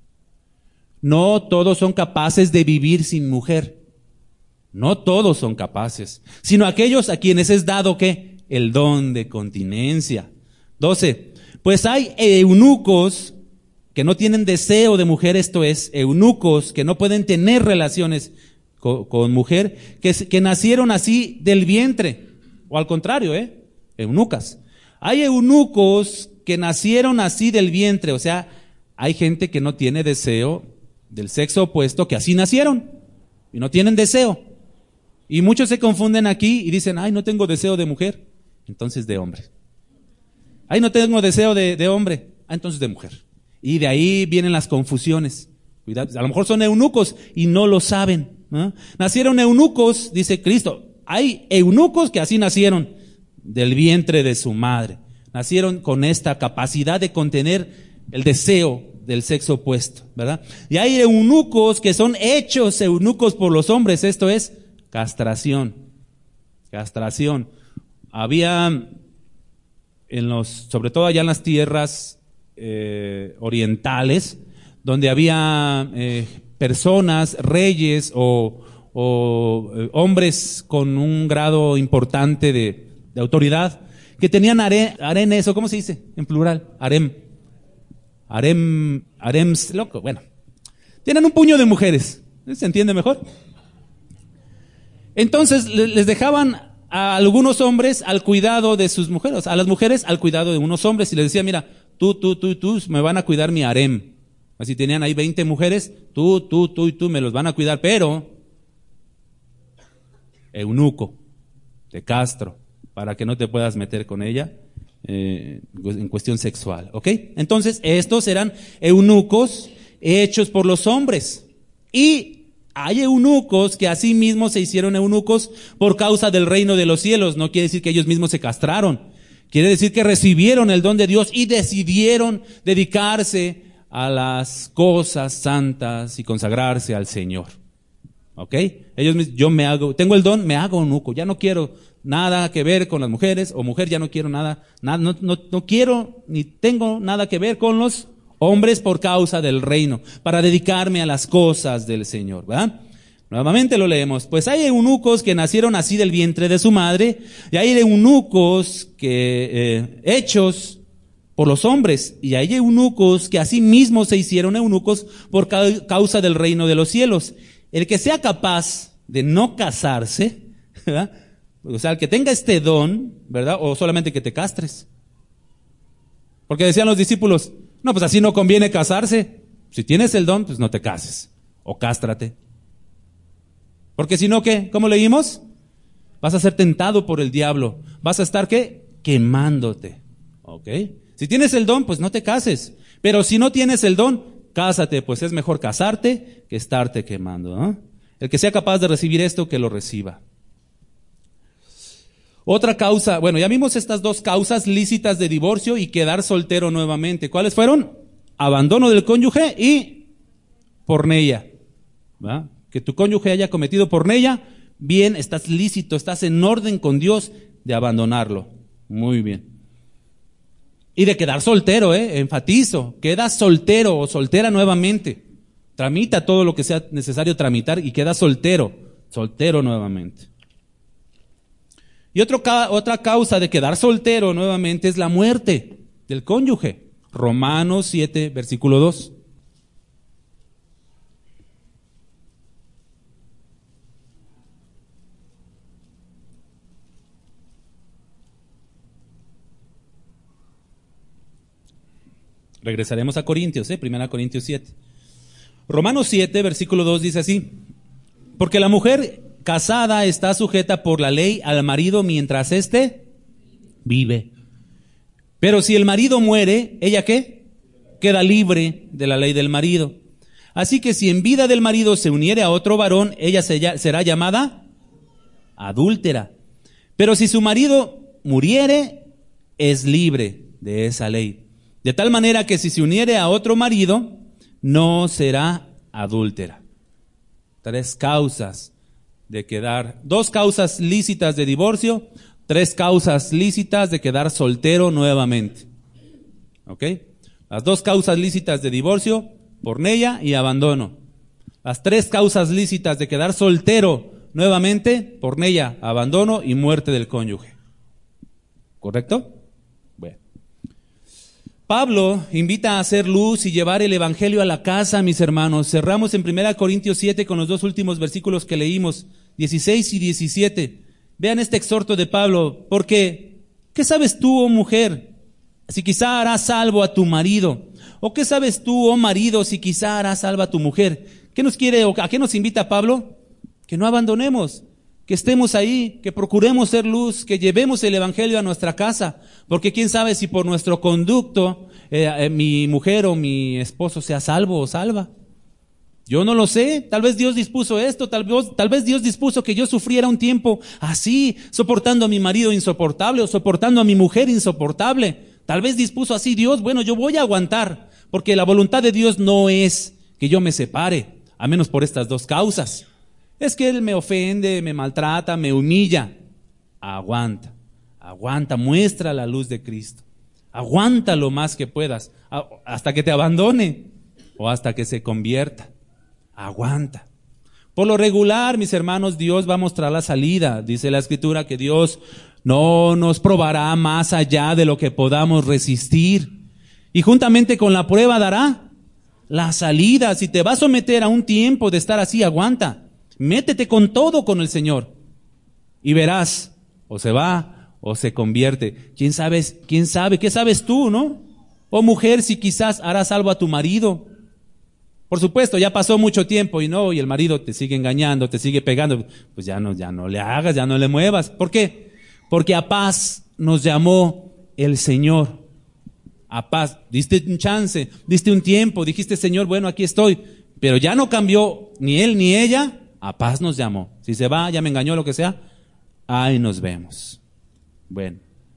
No todos son capaces de vivir sin mujer. No todos son capaces, sino aquellos a quienes es dado, ¿qué? El don de continencia. Doce. Pues hay eunucos que no tienen deseo de mujer, esto es, eunucos que no pueden tener relaciones con, con mujer, que, que nacieron así del vientre, o al contrario, ¿eh? Eunucas. Hay eunucos que nacieron así del vientre, o sea, hay gente que no tiene deseo del sexo opuesto, que así nacieron, y no tienen deseo. Y muchos se confunden aquí y dicen, ay, no tengo deseo de mujer, entonces de hombre. Ay, no tengo deseo de, de hombre, ah, entonces de mujer. Y de ahí vienen las confusiones. Cuidado, a lo mejor son eunucos y no lo saben, ¿no? Nacieron eunucos, dice Cristo. Hay eunucos que así nacieron del vientre de su madre. Nacieron con esta capacidad de contener el deseo del sexo opuesto, ¿verdad? Y hay eunucos que son hechos eunucos por los hombres, esto es castración. Castración. Había en los, sobre todo allá en las tierras eh, orientales, donde había eh, personas, reyes o, o eh, hombres con un grado importante de, de autoridad, que tenían are, harenes, o ¿cómo se dice? En plural, harem. Harem, harems, loco, bueno. Tienen un puño de mujeres, ¿se entiende mejor? Entonces les dejaban a algunos hombres al cuidado de sus mujeres, a las mujeres al cuidado de unos hombres, y les decía, mira, tú, tú, tú y tú me van a cuidar mi harem. Así tenían ahí veinte mujeres, tú, tú, tú y tú me los van a cuidar, pero eunuco, te castro, para que no te puedas meter con ella eh, en cuestión sexual, ¿ok? Entonces estos eran eunucos hechos por los hombres, y hay eunucos que así mismo se hicieron eunucos por causa del reino de los cielos. No quiere decir que ellos mismos se castraron. Quiere decir que recibieron el don de Dios y decidieron dedicarse a las cosas santas y consagrarse al Señor. ¿Ok? Ellos, yo me hago, tengo el don, me hago eunuco. Ya no quiero nada que ver con las mujeres, o mujer, ya no quiero nada, nada no, no, no quiero ni tengo nada que ver con los hombres por causa del reino, para dedicarme a las cosas del Señor, ¿verdad? Nuevamente lo leemos. Pues hay eunucos que nacieron así del vientre de su madre, y hay eunucos que, eh, hechos por los hombres, y hay eunucos que así mismo se hicieron eunucos por ca- causa del reino de los cielos. El que sea capaz de no casarse, ¿verdad? O sea, el que tenga este don, ¿verdad? O solamente que te castres. Porque decían los discípulos, no, pues así no conviene casarse. Si tienes el don, pues no te cases. O cástrate. Porque si no, ¿qué? ¿Cómo leímos? Vas a ser tentado por el diablo. Vas a estar, ¿qué? Quemándote. ¿Ok? Si tienes el don, pues no te cases. Pero si no tienes el don, cásate. Pues es mejor casarte que estarte quemando, ¿no? El que sea capaz de recibir esto, que lo reciba. Otra causa, bueno, ya vimos estas dos causas lícitas de divorcio y quedar soltero nuevamente. ¿Cuáles fueron? Abandono del cónyuge y porneia. ¿Va? Que tu cónyuge haya cometido porneia, bien, estás lícito, estás en orden con Dios de abandonarlo. Muy bien. Y de quedar soltero, eh, enfatizo, queda soltero o soltera nuevamente. Tramita todo lo que sea necesario tramitar y queda soltero, soltero nuevamente. Y otro, otra causa de quedar soltero nuevamente es la muerte del cónyuge. Romanos siete, versículo dos. Regresaremos a Corintios, ¿eh? Primera Corintios siete. Romanos siete, versículo dos dice así: porque la mujer casada está sujeta por la ley al marido mientras éste vive. Pero si el marido muere, ¿ella qué? Queda libre de la ley del marido. Así que si en vida del marido se uniere a otro varón, ella será llamada adúltera. Pero si su marido muriere, es libre de esa ley. De tal manera que si se uniere a otro marido, no será adúltera. Tres causas de quedar, dos causas lícitas de divorcio, tres causas lícitas de quedar soltero nuevamente. ¿Ok? Las dos causas lícitas de divorcio, porneia y abandono. Las tres causas lícitas de quedar soltero nuevamente, porneia, abandono y muerte del cónyuge. ¿Correcto? Bueno. Pablo invita a hacer luz y llevar el evangelio a la casa, mis hermanos. Cerramos en Primera Corintios siete con los dos últimos versículos que leímos, dieciséis y diecisiete. Vean este exhorto de Pablo, porque ¿qué sabes tú, oh mujer, si quizá harás salvo a tu marido? ¿O qué sabes tú, oh marido, si quizá harás salvo a tu mujer? ¿Qué nos quiere o a qué nos invita Pablo? Que no abandonemos, que estemos ahí, que procuremos ser luz, que llevemos el evangelio a nuestra casa, porque quién sabe si por nuestro conducto eh, eh, mi mujer o mi esposo sea salvo o salva. Yo no lo sé, tal vez Dios dispuso esto, tal vez, tal vez Dios dispuso que yo sufriera un tiempo así, soportando a mi marido insoportable o soportando a mi mujer insoportable. Tal vez dispuso así Dios, bueno, yo voy a aguantar, porque la voluntad de Dios no es que yo me separe, a menos por estas dos causas. Es que Él me ofende, me maltrata, me humilla. Aguanta, aguanta, muestra la luz de Cristo. Aguanta lo más que puedas, hasta que te abandone o hasta que se convierta. Aguanta. Por lo regular, mis hermanos, Dios va a mostrar la salida. Dice la Escritura que Dios no nos probará más allá de lo que podamos resistir. Y juntamente con la prueba dará la salida. Si te vas a someter a un tiempo de estar así, aguanta. Métete con todo con el Señor. Y verás, o se va o se convierte. ¿Quién sabe, quién sabe? ¿Qué sabes tú, no? Oh mujer, si quizás harás salvo a tu marido. Por supuesto, ya pasó mucho tiempo y no, y el marido te sigue engañando, te sigue pegando. Pues ya no, ya no le hagas, ya no le muevas. ¿Por qué? Porque a paz nos llamó el Señor. A paz. Diste un chance, diste un tiempo, dijiste, Señor, bueno, aquí estoy. Pero ya no cambió ni él ni ella, a paz nos llamó. Si se va, ya me engañó, lo que sea, ahí nos vemos. Bueno.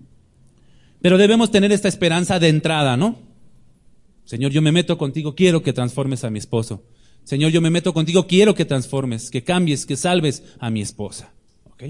Pero debemos tener esta esperanza de entrada, ¿no? Señor, yo me meto contigo, quiero que transformes a mi esposo. Señor, yo me meto contigo, quiero que transformes, que cambies, que salves a mi esposa. ¿Ok?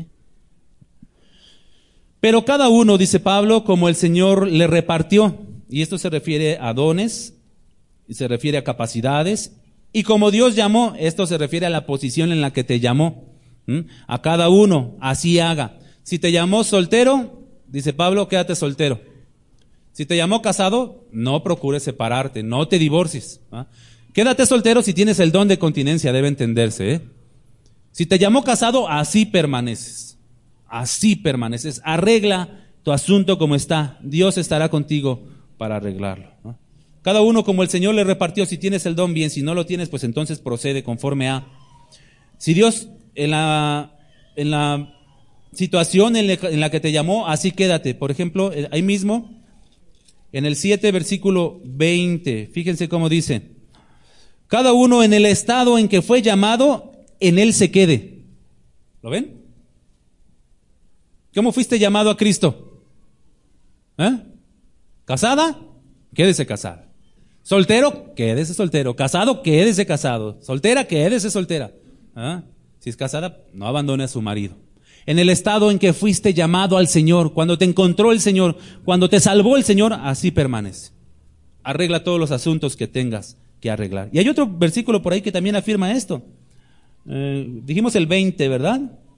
Pero cada uno, dice Pablo, como el Señor le repartió. Y esto se refiere a dones, y se refiere a capacidades. Y como Dios llamó, esto se refiere a la posición en la que te llamó. ¿Mm? A cada uno, así haga. Si te llamó soltero, dice Pablo, quédate soltero. Si te llamó casado, no procures separarte, no te divorcies. ¿Ah? Quédate soltero si tienes el don de continencia, debe entenderse. ¿eh? Si te llamó casado, así permaneces. Así permaneces. Arregla tu asunto como está. Dios estará contigo para arreglarlo. ¿no? Cada uno como el Señor le repartió. Si tienes el don, bien. Si no lo tienes, pues entonces procede conforme a. Si Dios en la, en la situación en la, en la que te llamó, así quédate. Por ejemplo, ahí mismo, en el siete, versículo veinte, fíjense cómo dice: cada uno en el estado en que fue llamado, en él se quede. ¿Lo ven? ¿Cómo fuiste llamado a Cristo? ¿Eh? ¿Casada? Quédese casada. ¿Soltero? Quédese soltero. ¿Casado? Quédese casado. ¿Soltera? Quédese soltera. ¿Ah? Si es casada, no abandone a su marido. En el estado en que fuiste llamado al Señor, cuando te encontró el Señor, cuando te salvó el Señor, así permanece. Arregla todos los asuntos que tengas que arreglar. Y hay otro versículo por ahí que también afirma esto. Eh, dijimos el veinte, ¿verdad?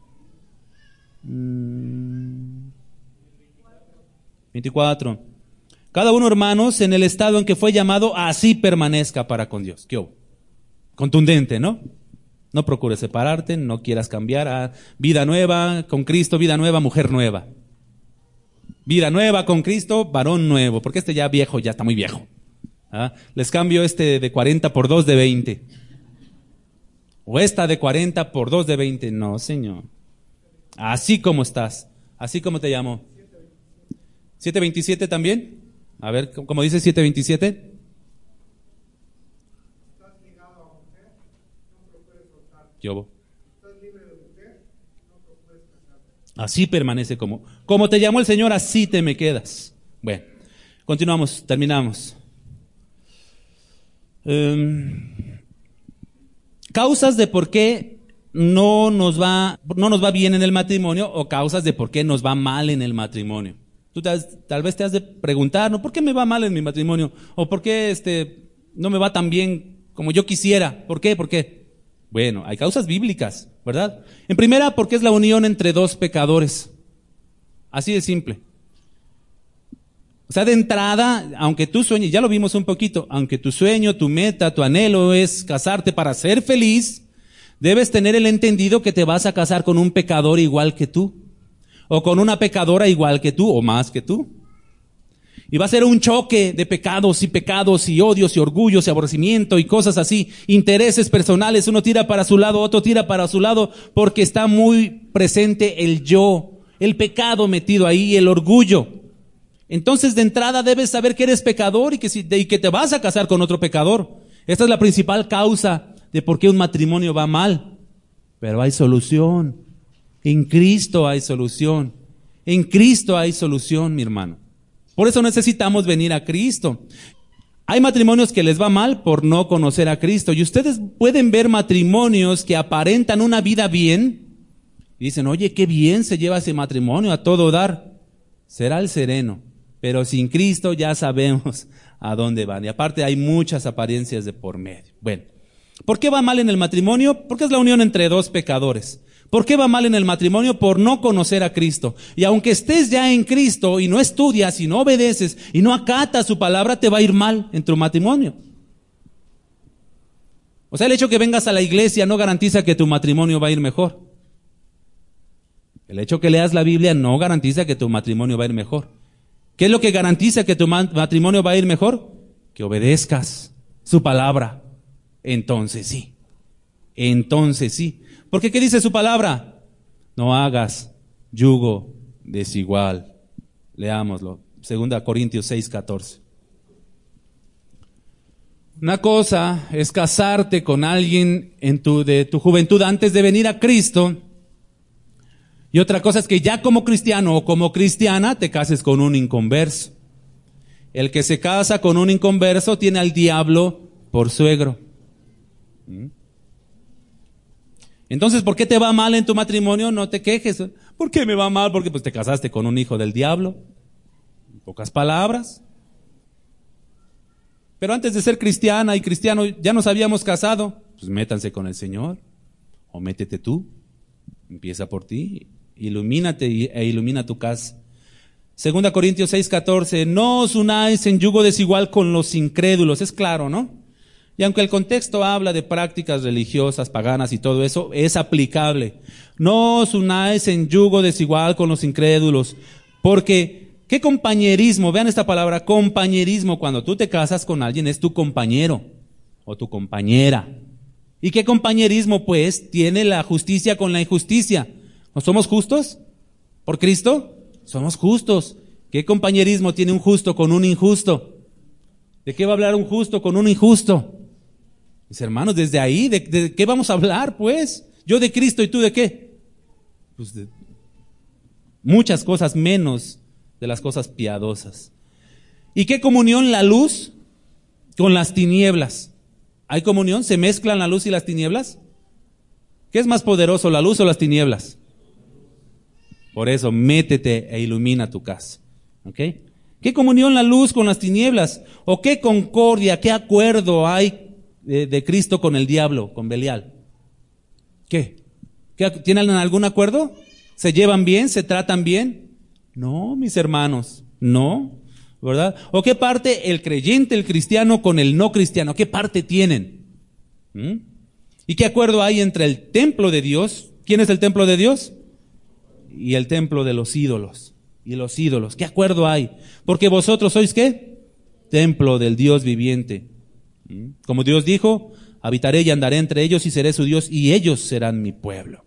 Mm, veinticuatro. Cada uno, hermanos, en el estado en que fue llamado, así permanezca para con Dios. ¿Qué hubo? Contundente, ¿no? No procures separarte, no quieras cambiar a vida nueva con Cristo, vida nueva, mujer nueva. Vida nueva con Cristo, varón nuevo, porque este ya viejo, ya está muy viejo. ¿Ah? Les cambio este de cuarenta por dos de veinte. O esta de cuarenta por dos de veinte. No, Señor. Así como estás. Así como te llamo. ¿siete veintisiete también? A ver, ¿cómo dice siete veintisiete? Estás ligado a mujer, no procures soltar. Yo. Estás libre de mujer, no procures casarte. Así permanece como. Como te llamó el Señor, así te me quedas. Bueno, continuamos, terminamos. Um, causas de por qué no nos va, no nos va bien en el matrimonio, o causas de por qué nos va mal en el matrimonio. Tú te has, tal vez te has de preguntar, ¿no? ¿Por qué me va mal en mi matrimonio? ¿O por qué este, no me va tan bien como yo quisiera? ¿Por qué? ¿Por qué? Bueno, hay causas bíblicas, ¿verdad? En primera, porque es la unión entre dos pecadores. Así de simple. O sea, de entrada, aunque tú sueñes, ya lo vimos un poquito, aunque tu sueño, tu meta, tu anhelo es casarte para ser feliz, debes tener el entendido que te vas a casar con un pecador igual que tú, o con una pecadora igual que tú, o más que tú. Y va a ser un choque de pecados y pecados y odios y orgullos y aborrecimiento y cosas así, intereses personales, uno tira para su lado, otro tira para su lado, porque está muy presente el yo, el pecado metido ahí, el orgullo. Entonces, de entrada debes saber que eres pecador y que, si, de, y que te vas a casar con otro pecador. Esta es la principal causa de por qué un matrimonio va mal. Pero hay solución. En Cristo hay solución. En Cristo hay solución, mi hermano. Por eso necesitamos venir a Cristo. Hay matrimonios que les va mal por no conocer a Cristo. Y ustedes pueden ver matrimonios que aparentan una vida bien. Y dicen, oye, qué bien se lleva ese matrimonio, a todo dar. Será el sereno. Pero sin Cristo ya sabemos a dónde van. Y aparte hay muchas apariencias de por medio. Bueno, ¿por qué va mal en el matrimonio? Porque es la unión entre dos pecadores. ¿Por qué va mal en el matrimonio? Por no conocer a Cristo. Y aunque estés ya en Cristo y no estudias y no obedeces y no acatas su palabra, te va a ir mal en tu matrimonio. O sea, el hecho que vengas a la iglesia no garantiza que tu matrimonio va a ir mejor. El hecho que leas la Biblia no garantiza que tu matrimonio va a ir mejor. ¿Qué es lo que garantiza que tu matrimonio va a ir mejor? Que obedezcas su palabra. Entonces sí. Entonces sí. Porque ¿qué dice su palabra? No hagas yugo desigual. Leámoslo. Segunda Corintios seis, catorce. Una cosa es casarte con alguien en tu, de tu juventud antes de venir a Cristo. Y otra cosa es que ya como cristiano o como cristiana te cases con un inconverso. El que se casa con un inconverso tiene al diablo por suegro. ¿Mm? Entonces, ¿por qué te va mal en tu matrimonio? No te quejes. ¿Por qué me va mal? Porque pues te casaste con un hijo del diablo. En pocas palabras. Pero antes de ser cristiana y cristiano, ya nos habíamos casado. Pues métanse con el Señor. O métete tú. Empieza por ti. Ilumínate e ilumina tu casa. Segunda Corintios seis, catorce. No os unáis en yugo desigual con los incrédulos. Es claro, ¿no? Y aunque el contexto habla de prácticas religiosas, paganas y todo eso, es aplicable. No os unáis en yugo desigual con los incrédulos. Porque, ¿qué compañerismo? Vean esta palabra, compañerismo. Cuando tú te casas con alguien, es tu compañero o tu compañera. ¿Y qué compañerismo, pues, tiene la justicia con la injusticia? ¿No somos justos? ¿Por Cristo? Somos justos. ¿Qué compañerismo tiene un justo con un injusto? ¿De qué va a hablar un justo con un injusto? Mis hermanos, desde ahí, ¿de, de qué vamos a hablar, pues? Yo de Cristo y tú de qué? Pues de muchas cosas menos de las cosas piadosas. ¿Y qué comunión la luz con las tinieblas? ¿Hay comunión? ¿Se mezclan la luz y las tinieblas? ¿Qué es más poderoso, la luz o las tinieblas? Por eso, métete e ilumina tu casa. ¿Ok? ¿Qué comunión la luz con las tinieblas? ¿O qué concordia, qué acuerdo hay de, de Cristo con el diablo, con Belial? ¿Qué? ¿Qué? ¿Tienen algún acuerdo? ¿Se llevan bien? ¿Se tratan bien? No, mis hermanos, no. ¿Verdad? ¿O qué parte el creyente, el cristiano con el no cristiano? ¿Qué parte tienen? ¿Mm? ¿Y qué acuerdo hay entre el templo de Dios? ¿Quién es el templo de Dios? Y el templo de los ídolos. Y los ídolos. ¿Qué acuerdo hay? Porque vosotros sois ¿qué? templo del Dios viviente. Como Dios dijo, habitaré y andaré entre ellos y seré su Dios y ellos serán mi pueblo.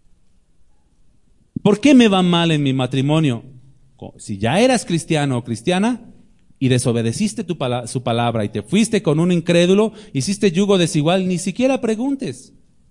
¿Por qué me va mal en mi matrimonio? Si ya eras cristiano o cristiana y desobedeciste tu pala- su palabra y te fuiste con un incrédulo, hiciste yugo desigual, ni siquiera preguntes.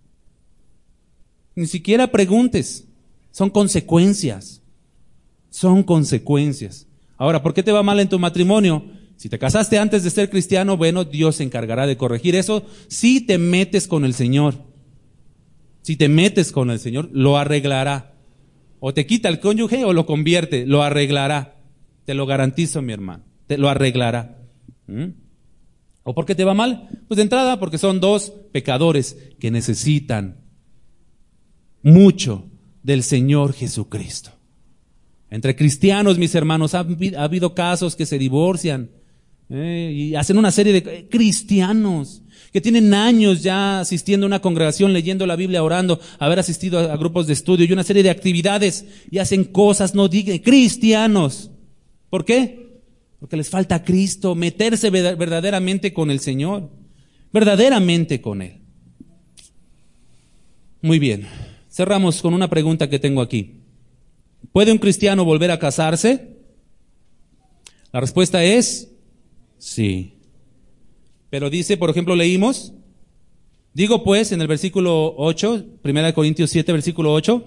Ni siquiera preguntes. Son consecuencias. Son consecuencias. Ahora, ¿por qué te va mal en tu matrimonio? Si te casaste antes de ser cristiano, bueno, Dios se encargará de corregir eso. Si te metes con el Señor, si te metes con el Señor, lo arreglará. O te quita el cónyuge o lo convierte, lo arreglará. Te lo garantizo, mi hermano, te lo arreglará. ¿Mm? ¿O por qué te va mal? Pues de entrada, porque son dos pecadores que necesitan mucho del Señor Jesucristo. Entre cristianos, mis hermanos, ha, ha habido casos que se divorcian eh, y hacen una serie de eh, cristianos que tienen años ya asistiendo a una congregación, leyendo la Biblia, orando, haber asistido a, a grupos de estudio y una serie de actividades y hacen cosas no dignas. Cristianos. ¿Por qué? Porque les falta Cristo, meterse verdaderamente con el Señor, verdaderamente con Él. Muy bien, cerramos con una pregunta que tengo aquí. ¿Puede un cristiano volver a casarse? La respuesta es sí. Pero dice, por ejemplo, leímos, digo pues en el versículo ocho, primera de Corintios siete, versículo ocho.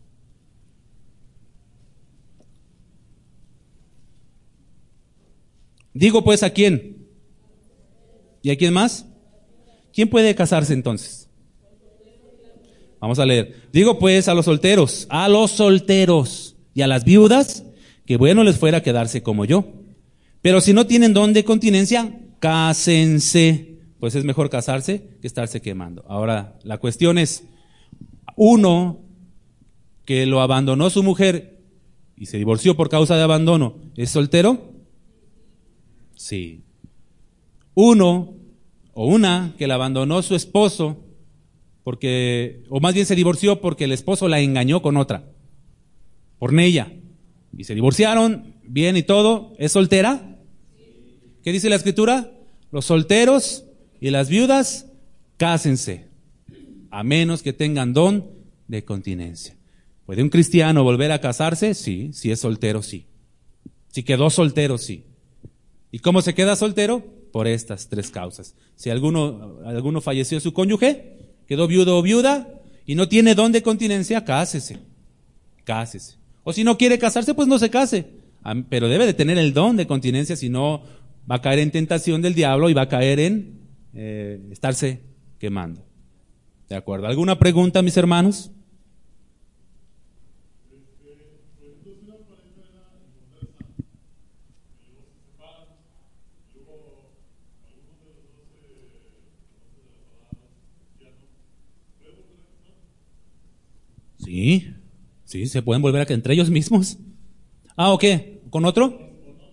Digo pues, ¿a quién? ¿Y a quién más? ¿Quién puede casarse entonces? Vamos a leer. Digo pues a los solteros, a los solteros y a las viudas, que bueno les fuera quedarse como yo. Pero si no tienen don de continencia, cásense. Pues es mejor casarse que estarse quemando. Ahora, la cuestión es, uno que lo abandonó su mujer y se divorció por causa de abandono, ¿es soltero? Sí. Uno o una que la abandonó su esposo porque, o más bien se divorció porque el esposo la engañó con otra, por ella, y se divorciaron, bien y todo, ¿es soltera? ¿Qué dice la Escritura? Los solteros y las viudas, cásense, a menos que tengan don de continencia. ¿Puede un cristiano volver a casarse? Sí, si es soltero, sí. Si quedó soltero, sí. ¿Y cómo se queda soltero? Por estas tres causas. Si alguno, alguno falleció su cónyuge, quedó viudo o viuda, y no tiene don de continencia, cásese. Cásese. O si no quiere casarse, pues no se case. Pero debe de tener el don de continencia, si no va a caer en tentación del diablo y va a caer en eh, estarse quemando. ¿De acuerdo? ¿Alguna pregunta, mis hermanos? Sí, sí, se pueden volver a que entre ellos mismos. Ah, ¿o qué? ¿Con otro?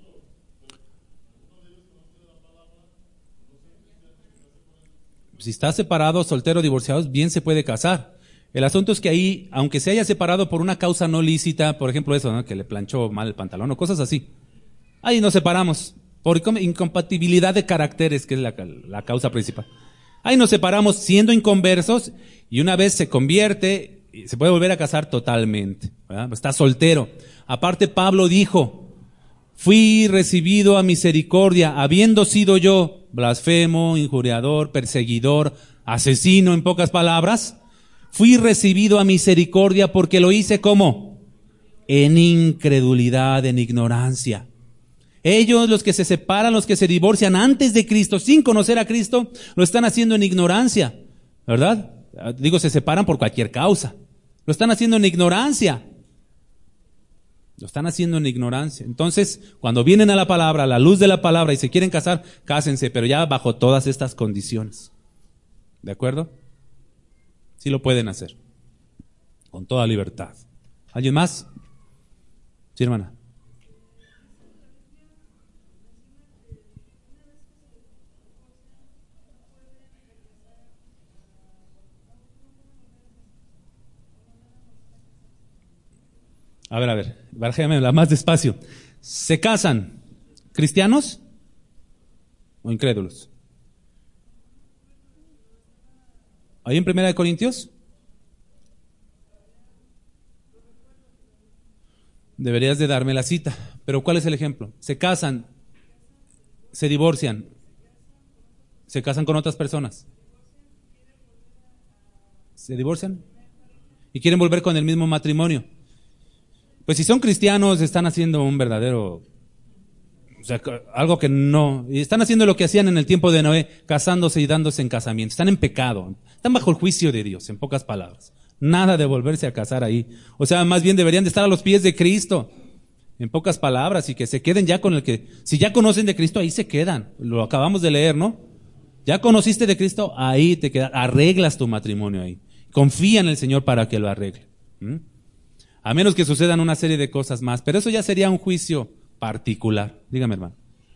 Si está separado, soltero, divorciado, bien se puede casar. El asunto es que ahí, aunque se haya separado por una causa no lícita, por ejemplo eso, ¿no? Que le planchó mal el pantalón o cosas así, ahí nos separamos por incompatibilidad de caracteres, que es la, la causa principal. Ahí nos separamos siendo inconversos y una vez se convierte, se puede volver a casar totalmente, ¿verdad? Está soltero. Aparte Pablo dijo, fui recibido a misericordia, habiendo sido yo blasfemo, injuriador, perseguidor, asesino, en pocas palabras, fui recibido a misericordia porque lo hice ¿cómo? En incredulidad, en ignorancia. Ellos, los que se separan, los que se divorcian antes de Cristo, sin conocer a Cristo, lo están haciendo en ignorancia, ¿verdad? Digo, se separan por cualquier causa. Lo están haciendo en ignorancia. Lo están haciendo en ignorancia. Entonces, cuando vienen a la palabra, a la luz de la palabra y se quieren casar, cásense, pero ya bajo todas estas condiciones. ¿De acuerdo? Sí lo pueden hacer. Con toda libertad. ¿Alguien más? Sí, hermana. A ver, a ver, bájame la más despacio. ¿Se casan cristianos? o incrédulos. Ahí en Primera de Corintios. Deberías de darme la cita. Pero ¿cuál es el ejemplo? Se casan, se divorcian, se casan con otras personas. ¿Se divorcian? Y quieren volver con el mismo matrimonio. Pues si son cristianos, están haciendo un verdadero, o sea, algo que no, y están haciendo lo que hacían en el tiempo de Noé, casándose y dándose en casamiento. Están en pecado, están bajo el juicio de Dios, en pocas palabras. Nada de volverse a casar ahí. O sea, más bien deberían de estar a los pies de Cristo, en pocas palabras, y que se queden ya con el que, si ya conocen de Cristo, ahí se quedan. Lo acabamos de leer, ¿no? Ya conociste de Cristo, ahí te quedas, arreglas tu matrimonio ahí. Confía en el Señor para que lo arregle. ¿Mm? A menos que sucedan una serie de cosas más, pero eso ya sería un juicio particular. Dígame, hermano.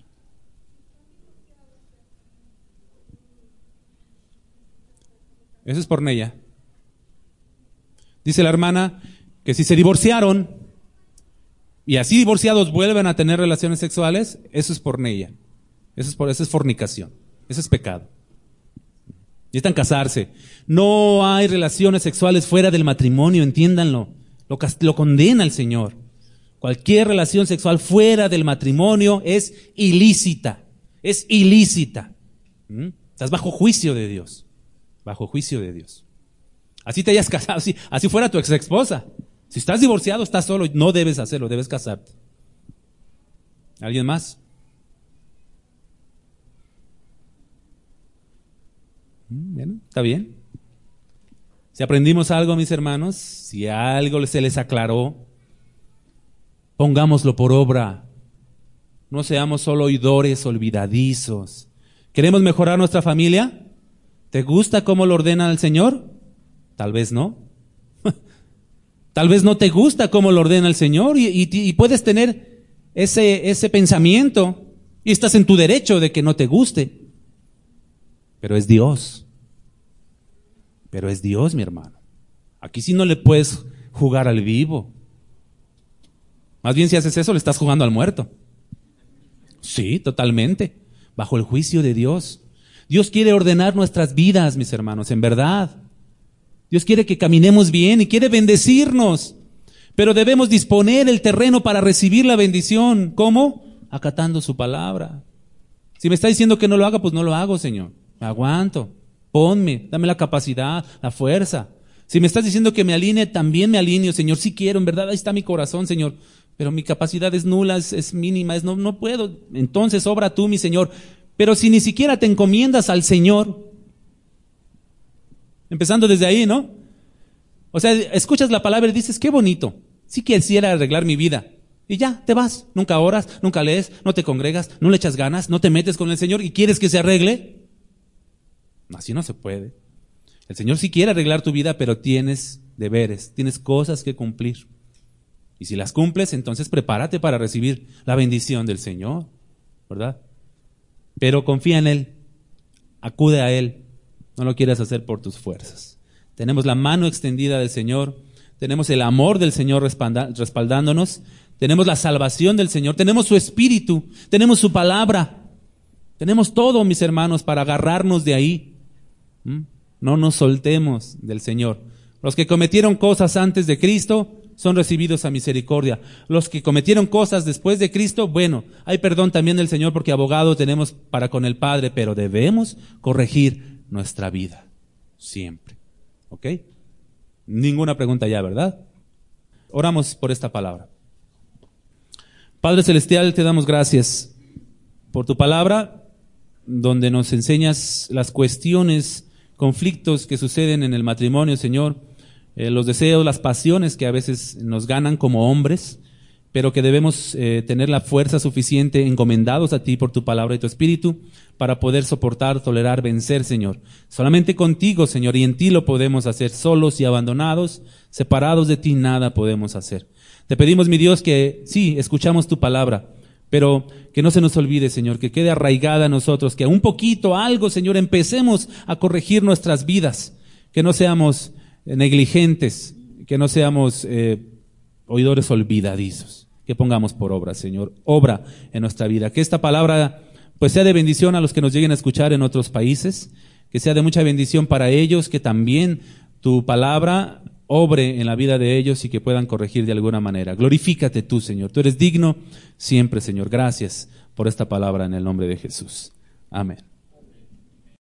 Eso es por Neya. Dice la hermana que si se divorciaron y así divorciados vuelven a tener relaciones sexuales, eso es por Neya. Eso es por, eso es fornicación. Eso es pecado. Necesitan casarse. No hay relaciones sexuales fuera del matrimonio, entiéndanlo. Lo, lo condena el Señor. Cualquier relación sexual fuera del matrimonio es ilícita. Es ilícita. ¿Mm? Estás bajo juicio de Dios. Bajo juicio de Dios. Así te hayas casado, así, así fuera tu ex esposa. Si estás divorciado, estás solo, no debes hacerlo, debes casarte. ¿Alguien más? Bueno, está bien. Si aprendimos algo, mis hermanos, si algo se les aclaró, pongámoslo por obra. No seamos solo oidores olvidadizos. ¿Queremos mejorar nuestra familia? ¿Te gusta cómo lo ordena el Señor? Tal vez no. Tal vez no te gusta cómo lo ordena el Señor y, y, y puedes tener ese, ese pensamiento y estás en tu derecho de que no te guste. Pero es Dios. Pero es Dios, mi hermano. Aquí sí no le puedes jugar al vivo. Más bien si haces eso, le estás jugando al muerto. Sí, totalmente. Bajo el juicio de Dios. Dios quiere ordenar nuestras vidas, mis hermanos, en verdad. Dios quiere que caminemos bien y quiere bendecirnos. Pero debemos disponer el terreno para recibir la bendición. ¿Cómo? Acatando su palabra. Si me está diciendo que no lo haga, pues no lo hago, Señor. Me aguanto. Ponme, dame la capacidad, la fuerza. Si me estás diciendo que me alinee, también me alineo, Señor. Sí quiero, en verdad, ahí está mi corazón, Señor. Pero mi capacidad es nula, es, es mínima, es, no, no puedo. Entonces obra tú, mi Señor. Pero si ni siquiera te encomiendas al Señor, empezando desde ahí, ¿no? O sea, escuchas la palabra y dices, qué bonito. Sí quisiera arreglar mi vida. Y ya, te vas. Nunca oras, nunca lees, no te congregas, no le echas ganas, no te metes con el Señor y quieres que se arregle. Así no se puede. El Señor sí quiere arreglar tu vida, pero tienes deberes, tienes cosas que cumplir. Y si las cumples, entonces prepárate para recibir la bendición del Señor, ¿verdad? Pero confía en Él, acude a Él, no lo quieras hacer por tus fuerzas. Tenemos la mano extendida del Señor, tenemos el amor del Señor respaldándonos, tenemos la salvación del Señor, tenemos su Espíritu, tenemos su palabra, tenemos todo, mis hermanos, para agarrarnos de ahí. ¿Mm? No nos soltemos del Señor. Los que cometieron cosas antes de Cristo son recibidos a misericordia. Los que cometieron cosas después de Cristo, bueno, hay perdón también del Señor porque abogado tenemos para con el Padre, pero debemos corregir nuestra vida siempre. ¿Ok? Ninguna pregunta ya, ¿verdad? Oramos por esta palabra. Padre Celestial, te damos gracias por tu palabra, donde nos enseñas las cuestiones, conflictos que suceden en el matrimonio, Señor, eh, los deseos, las pasiones que a veces nos ganan como hombres, pero que debemos eh, tener la fuerza suficiente encomendados a ti por tu palabra y tu Espíritu para poder soportar, tolerar, vencer, Señor. Solamente contigo, Señor, y en ti lo podemos hacer. Solos y abandonados, separados de ti, nada podemos hacer. Te pedimos, mi Dios, que sí, escuchamos tu palabra, pero que no se nos olvide, Señor, que quede arraigada a nosotros, que un poquito, algo, Señor, empecemos a corregir nuestras vidas, que no seamos negligentes, que no seamos eh, oidores olvidadizos, que pongamos por obra, Señor, obra en nuestra vida, que esta palabra pues sea de bendición a los que nos lleguen a escuchar en otros países, que sea de mucha bendición para ellos, que también tu palabra obre en la vida de ellos y que puedan corregir de alguna manera. Glorifícate tú, Señor. Tú eres digno siempre, Señor. Gracias por esta palabra en el nombre de Jesús. Amén.